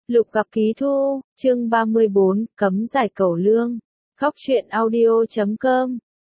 Lục gặp Ký Thu, chương 34, cấm giải cẩu lương. Góc truyện audio.com.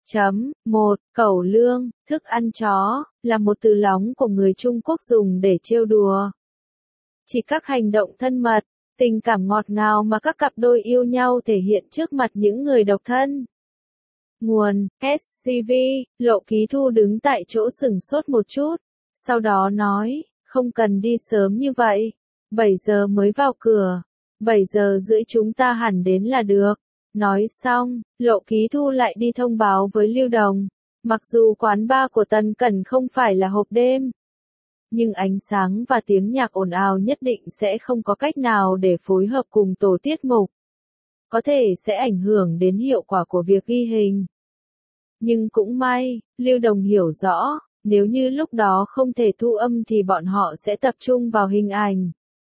1. Cẩu lương, thức ăn chó, là một từ lóng của người Trung Quốc dùng để trêu đùa. Chỉ các hành động thân mật, tình cảm ngọt ngào mà các cặp đôi yêu nhau thể hiện trước mặt những người độc thân. Nguồn, SCV, Lộ Ký Thu đứng tại chỗ sửng sốt một chút, sau đó nói, không cần đi sớm như vậy. 7 giờ mới vào cửa, 7 giờ rưỡi chúng ta hẳn đến là được. Nói xong, Lộ Ký Thu lại đi thông báo với Lưu Đồng. Mặc dù quán bar của Tân Cẩn không phải là hộp đêm, nhưng ánh sáng và tiếng nhạc ồn ào nhất định sẽ không có cách nào để phối hợp cùng tổ tiết mục. Có thể sẽ ảnh hưởng đến hiệu quả của việc ghi hình. Nhưng cũng may, Lưu Đồng hiểu rõ, nếu như lúc đó không thể thu âm thì bọn họ sẽ tập trung vào hình ảnh.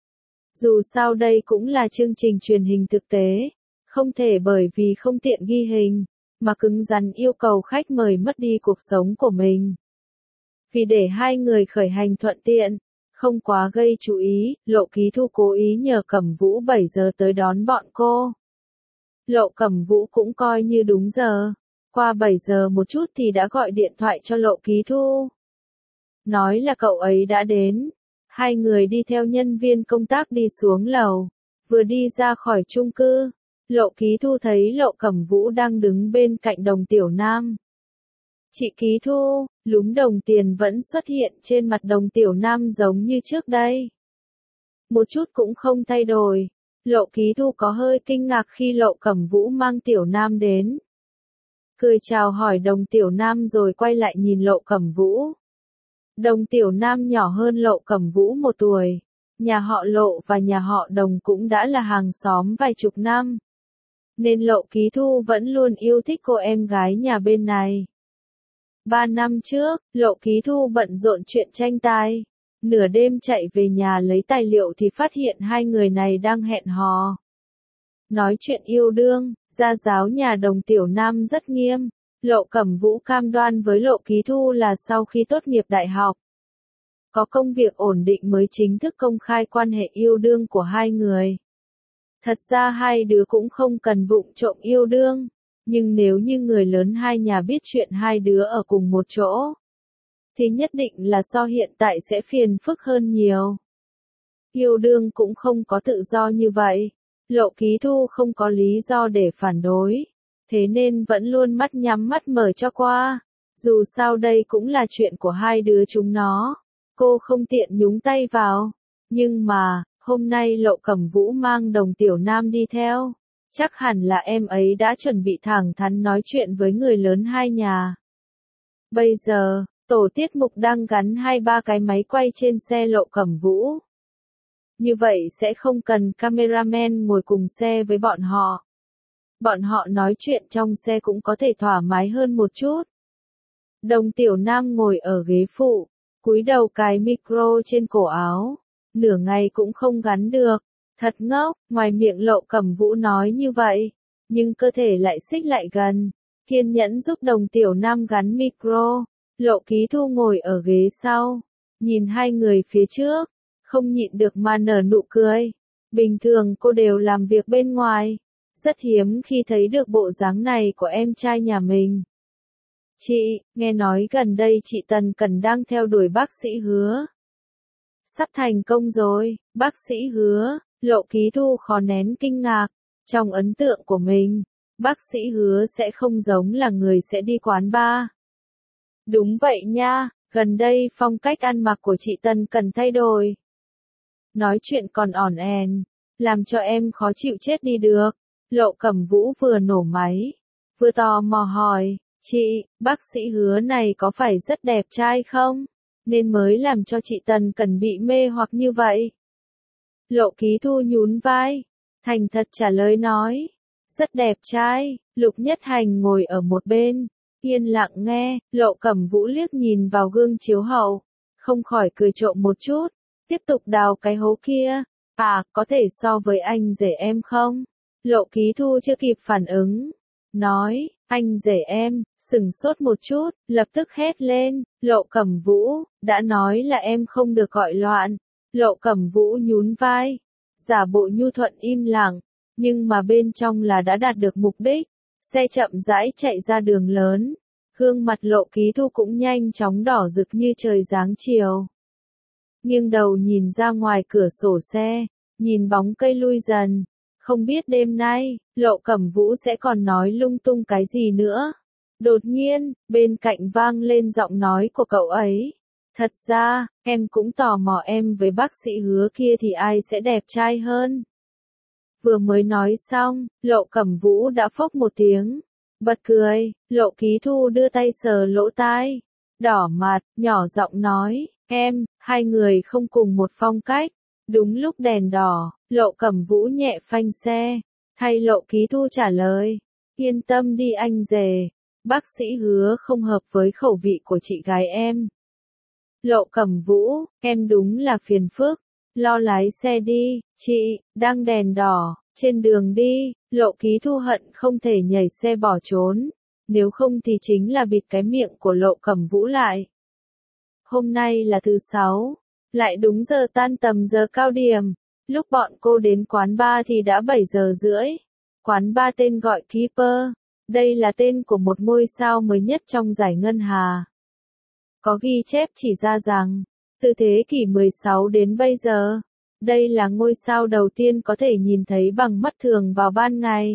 Dù sao đây cũng là chương trình truyền hình thực tế, không thể bởi vì không tiện ghi hình, mà cứng rắn yêu cầu khách mời mất đi cuộc sống của mình. Vì để hai người khởi hành thuận tiện, không quá gây chú ý, Lộ Ký Thu cố ý nhờ Cẩm Vũ 7 giờ tới đón bọn cô. Lộ Cẩm Vũ cũng coi như đúng giờ, qua 7 giờ một chút thì đã gọi điện thoại cho Lộ Ký Thu. Nói là cậu ấy đã đến. Hai người đi theo nhân viên công tác đi xuống lầu, vừa đi ra khỏi chung cư, Lộ Ký Thu thấy Lộ Cẩm Vũ đang đứng bên cạnh Đồng Tiểu Nam. Chị Ký Thu, lúm đồng tiền vẫn xuất hiện trên mặt Đồng Tiểu Nam giống như trước đây. Một chút cũng không thay đổi. Lộ Ký Thu có hơi kinh ngạc khi Lộ Cẩm Vũ mang Tiểu Nam đến. Cười chào hỏi Đồng Tiểu Nam rồi quay lại nhìn Lộ Cẩm Vũ. Đồng Tiểu Nam nhỏ hơn Lộ Cẩm Vũ 1 tuổi. Nhà họ Lộ và nhà họ Đồng cũng đã là hàng xóm vài chục năm. Nên Lộ Ký Thu vẫn luôn yêu thích cô em gái nhà bên này. 3 năm trước, Lộ Ký Thu bận rộn chuyện tranh tài. Nửa đêm chạy về nhà lấy tài liệu thì phát hiện hai người này đang hẹn hò. Nói chuyện yêu đương, gia giáo nhà Đồng Tiểu Nam rất nghiêm. Lộ Cẩm Vũ cam đoan với Lộ Ký Thu là sau khi tốt nghiệp đại học, có công việc ổn định mới chính thức công khai quan hệ yêu đương của hai người. Thật ra hai đứa cũng không cần vụng trộm yêu đương, nhưng nếu như người lớn hai nhà biết chuyện hai đứa ở cùng một chỗ, thì nhất định là so hiện tại sẽ phiền phức hơn nhiều. Yêu đương cũng không có tự do như vậy. Lộ Ký Thu không có lý do để phản đối. Thế nên vẫn luôn mắt nhắm mắt mở cho qua. Dù sao đây cũng là chuyện của hai đứa chúng nó. Cô không tiện nhúng tay vào. Nhưng mà, hôm nay Lộ Cẩm Vũ mang Đồng Tiểu Nam đi theo. Chắc hẳn là em ấy đã chuẩn bị thẳng thắn nói chuyện với người lớn hai nhà. Bây giờ, tổ tiết mục đang gắn 2-3 cái máy quay trên xe Lộ Cẩm Vũ. Như vậy sẽ không cần cameraman ngồi cùng xe với bọn họ. Bọn họ nói chuyện trong xe cũng có thể thoải mái hơn một chút. Đồng Tiểu Nam ngồi ở ghế phụ, cúi đầu cài micro trên cổ áo. Nửa ngày cũng không gắn được. Thật ngốc, ngoài miệng Lộ Cẩm Vũ nói như vậy, nhưng cơ thể lại xích lại gần, kiên nhẫn giúp Đồng Tiểu Nam gắn micro. Lộ Ký Thu ngồi ở ghế sau, nhìn hai người phía trước, không nhịn được mà nở nụ cười. Bình thường cô đều làm việc bên ngoài. Rất hiếm khi thấy được bộ dáng này của em trai nhà mình. Chị, nghe nói gần đây chị Tần Cẩn đang theo đuổi bác sĩ Hứa. Sắp thành công rồi, bác sĩ Hứa. Lộ Ký Thu khó nén kinh ngạc. Trong ấn tượng của mình, bác sĩ Hứa sẽ không giống là người sẽ đi quán bar. Đúng vậy nha, gần đây phong cách ăn mặc của chị Tần Cẩn thay đổi. Nói chuyện còn ỏn ẻn, làm cho em khó chịu chết đi được. Lộ Cẩm Vũ vừa nổ máy, vừa tò mò hỏi, chị, bác sĩ Hứa này có phải rất đẹp trai không? Nên mới làm cho chị Tần Cẩn bị mê hoặc như vậy. Lộ Ký Thu nhún vai, thành thật trả lời nói, rất đẹp trai. Lục Nhất Hành ngồi ở một bên, yên lặng nghe. Lộ Cẩm Vũ liếc nhìn vào gương chiếu hậu, không khỏi cười trộm một chút, tiếp tục đào cái hố kia. À, có thể so với anh rể em không? Lộ Ký Thu chưa kịp phản ứng, nói, anh rể em, sửng sốt một chút, lập tức hét lên, Lộ Cẩm Vũ, đã nói là em không được gọi loạn. Lộ Cẩm Vũ nhún vai, giả bộ nhu thuận im lặng, nhưng mà bên trong là đã đạt được mục đích. Xe chậm rãi chạy ra đường lớn, gương mặt Lộ Ký Thu cũng nhanh chóng đỏ rực như trời giáng chiều. Nghiêng đầu nhìn ra ngoài cửa sổ xe, nhìn bóng cây lui dần, không biết đêm nay, Lộ Cẩm Vũ sẽ còn nói lung tung cái gì nữa. Đột nhiên, bên cạnh vang lên giọng nói của cậu ấy. Thật ra, em cũng tò mò em với bác sĩ Hứa kia thì ai sẽ đẹp trai hơn. Vừa mới nói xong, Lộ Cẩm Vũ đã phốc một tiếng, bật cười. Lộ Ký Thu đưa tay sờ lỗ tai, đỏ mặt, nhỏ giọng nói, em, hai người không cùng một phong cách. Đúng lúc đèn đỏ, Lộ Cẩm Vũ nhẹ phanh xe, thay Lộ Ký Thu trả lời, yên tâm đi anh rể, bác sĩ Hứa không hợp với khẩu vị của chị gái em. Lộ Cẩm Vũ, em đúng là phiền phức, lo lái xe đi, chị, đang đèn đỏ, trên đường đi. Lộ Ký Thu hận không thể nhảy xe bỏ trốn, nếu không thì chính là bịt cái miệng của Lộ Cẩm Vũ lại. Hôm nay là thứ Sáu, lại đúng giờ tan tầm giờ cao điểm, lúc bọn cô đến quán bar thì đã 7 giờ rưỡi. Quán bar tên gọi Keeper, đây là tên của một ngôi sao mới nhất trong giải ngân hà. Có ghi chép chỉ ra rằng, từ thế kỷ 16 đến bây giờ, đây là ngôi sao đầu tiên có thể nhìn thấy bằng mắt thường vào ban ngày.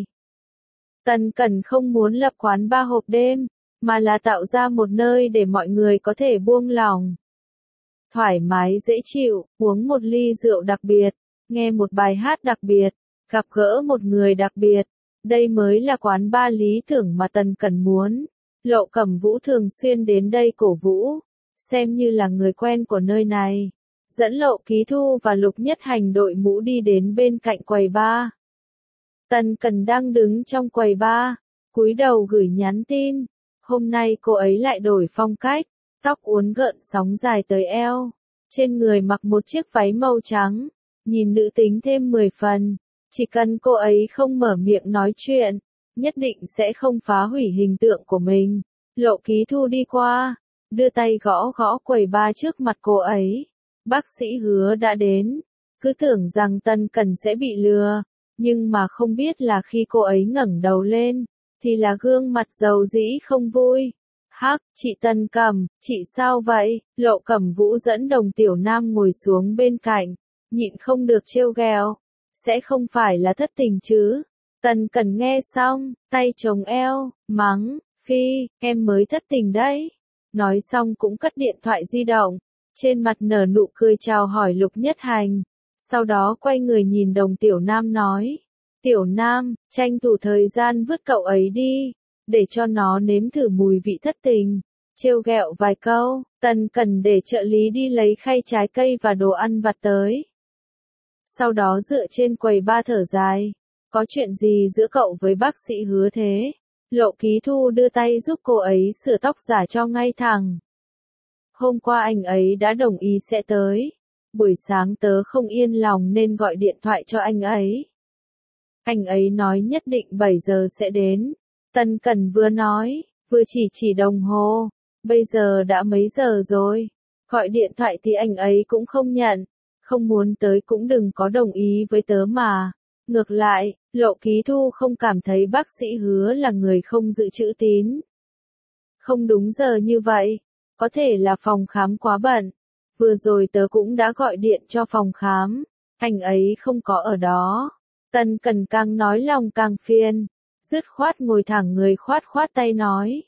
Tần Cẩn không muốn lập quán bar hộp đêm, mà là tạo ra một nơi để mọi người có thể buông lỏng, thoải mái dễ chịu, uống một ly rượu đặc biệt, nghe một bài hát đặc biệt, gặp gỡ một người đặc biệt. Đây mới là quán bar lý tưởng mà Tần Cẩn muốn. Lộ Cẩm Vũ thường xuyên đến đây cổ vũ, xem như là người quen của nơi này. Dẫn Lộ Ký Thu và Lục Nhất Hành đội mũ đi đến bên cạnh quầy bar. Tần Cẩn đang đứng trong quầy bar, cúi đầu gửi nhắn tin. Hôm nay cô ấy lại đổi phong cách, tóc uốn gợn sóng dài tới eo, trên người mặc một chiếc váy màu trắng, nhìn nữ tính thêm 10 phần. Chỉ cần cô ấy không mở miệng nói chuyện, nhất định sẽ không phá hủy hình tượng của mình. Lộ Ký Thu đi qua, đưa tay gõ gõ quầy bar trước mặt cô ấy. Bác sĩ Hứa đã đến, cứ tưởng rằng Tần Cẩn sẽ bị lừa, nhưng mà không biết là khi cô ấy ngẩng đầu lên, thì là gương mặt dầu dĩ không vui. Hắc, chị Tần Cẩm, chị sao vậy? Lộ Cẩm Vũ dẫn Đồng Tiểu Nam ngồi xuống bên cạnh, nhịn không được trêu ghẹo. Sẽ không phải là thất tình chứ? Tần Cẩn nghe xong, tay chống eo, mắng, phi, em mới thất tình đấy. Nói xong cũng cất điện thoại di động, trên mặt nở nụ cười chào hỏi Lục Nhất Hành. Sau đó quay người nhìn Đồng Tiểu Nam nói, Tiểu Nam, tranh thủ thời gian vứt cậu ấy đi, để cho nó nếm thử mùi vị thất tình. Trêu ghẹo vài câu, Tần Cẩn để trợ lý đi lấy khay trái cây và đồ ăn vặt tới. Sau đó dựa trên quầy bar thở dài, có chuyện gì giữa cậu với bác sĩ Hứa thế? Lộ Ký Thu đưa tay giúp cô ấy sửa tóc giả cho ngay thẳng. Hôm qua anh ấy đã đồng ý sẽ tới, buổi sáng tớ không yên lòng nên gọi điện thoại cho anh ấy. Anh ấy nói nhất định 7 giờ sẽ đến. Tần Cẩn vừa nói, vừa chỉ đồng hồ, bây giờ đã mấy giờ rồi? Gọi điện thoại thì anh ấy cũng không nhận. Không muốn tới cũng đừng có đồng ý với tớ mà. Ngược lại, Lộ Ký Thu không cảm thấy bác sĩ Hứa là người không giữ chữ tín. Không đúng giờ như vậy, có thể là phòng khám quá bận. Vừa rồi tớ cũng đã gọi điện cho phòng khám, anh ấy không có ở đó. Tần Cẩn càng nói lòng càng phiền, dứt khoát ngồi thẳng người khoát khoát tay nói.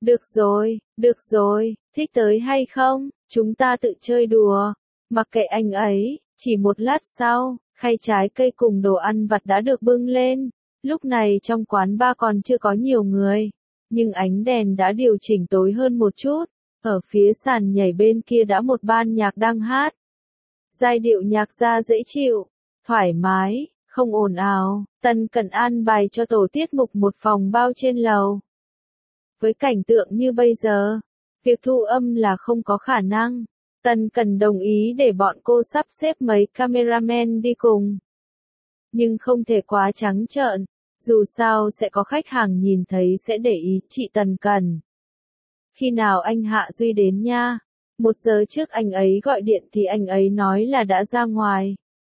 Được rồi, thích tới hay không, chúng ta tự chơi đùa. Mặc kệ anh ấy, chỉ một lát sau, khay trái cây cùng đồ ăn vặt đã được bưng lên. Lúc này trong quán bar còn chưa có nhiều người, nhưng ánh đèn đã điều chỉnh tối hơn một chút. Ở phía sàn nhảy bên kia đã một ban nhạc đang hát. Giai điệu nhạc ra dễ chịu, thoải mái, không ồn ào. Tần Cẩn an bài cho tổ tiết mục một phòng bao trên lầu. Với cảnh tượng như bây giờ, việc thu âm là không có khả năng. Tần Cẩn đồng ý để bọn cô sắp xếp mấy cameraman đi cùng. Nhưng không thể quá trắng trợn, dù sao sẽ có khách hàng nhìn thấy sẽ để ý chị Tần Cẩn. Khi nào anh Hạ Duy đến nha? 1 giờ trước anh ấy gọi điện thì anh ấy nói là đã ra ngoài.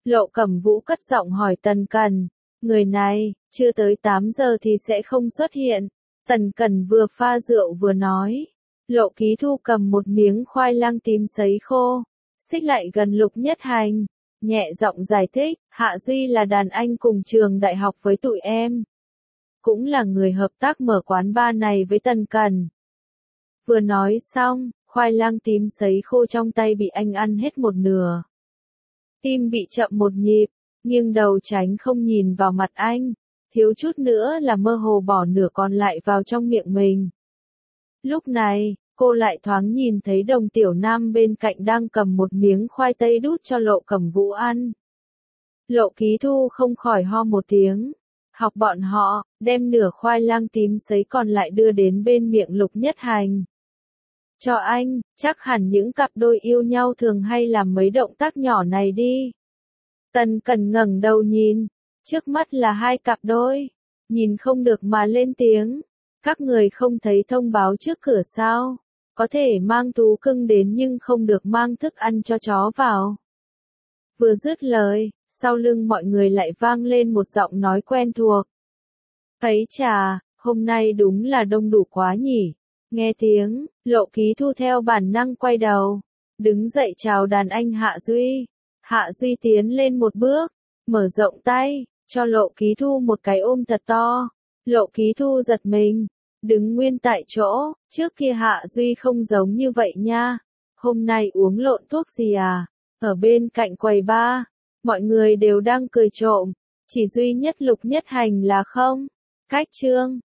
Lộ Cẩm Vũ cất giọng hỏi Tần Cẩn, người này, chưa tới 8 giờ thì sẽ không xuất hiện. Tần Cẩn vừa pha rượu vừa nói. Lộ Ký Thu cầm một miếng khoai lang tím sấy khô, xích lại gần Lục Nhất Hành, nhẹ giọng giải thích, Hạ Duy là đàn anh cùng trường đại học với tụi em. Cũng là người hợp tác mở quán bar này với Tần Cẩn. Vừa nói xong, khoai lang tím sấy khô trong tay bị anh ăn hết một nửa. Tim bị chậm một nhịp, nghiêng đầu tránh không nhìn vào mặt anh, thiếu chút nữa là mơ hồ bỏ nửa còn lại vào trong miệng mình. Lúc này, cô lại thoáng nhìn thấy Đồng Tiểu Nam bên cạnh đang cầm một miếng khoai tây đút cho Lộ Cẩm Vũ ăn. Lộ Ký Thu không khỏi ho một tiếng, học bọn họ, đem nửa khoai lang tím sấy còn lại đưa đến bên miệng Lục Nhất Hành. Cho anh, chắc hẳn những cặp đôi yêu nhau thường hay làm mấy động tác nhỏ này đi. Tần Cẩn ngẩng đầu nhìn, trước mắt là hai cặp đôi, nhìn không được mà lên tiếng. Các người không thấy thông báo trước cửa sao? Có thể mang thú cưng đến nhưng không được mang thức ăn cho chó vào. Vừa dứt lời, sau lưng mọi người lại vang lên một giọng nói quen thuộc. Ấy chà, hôm nay đúng là đông đủ quá nhỉ. Nghe tiếng, Lộ Ký Thu theo bản năng quay đầu, đứng dậy chào đàn anh Hạ Duy. Hạ Duy tiến lên một bước, mở rộng tay, cho Lộ Ký Thu một cái ôm thật to. Lộ Ký Thu giật mình, đứng nguyên tại chỗ, trước kia Hạ Duy không giống như vậy nha. Hôm nay uống lộn thuốc gì à? Ở bên cạnh quầy bar, mọi người đều đang cười trộm, chỉ duy nhất Lục Nhất Hành là không. Cách chương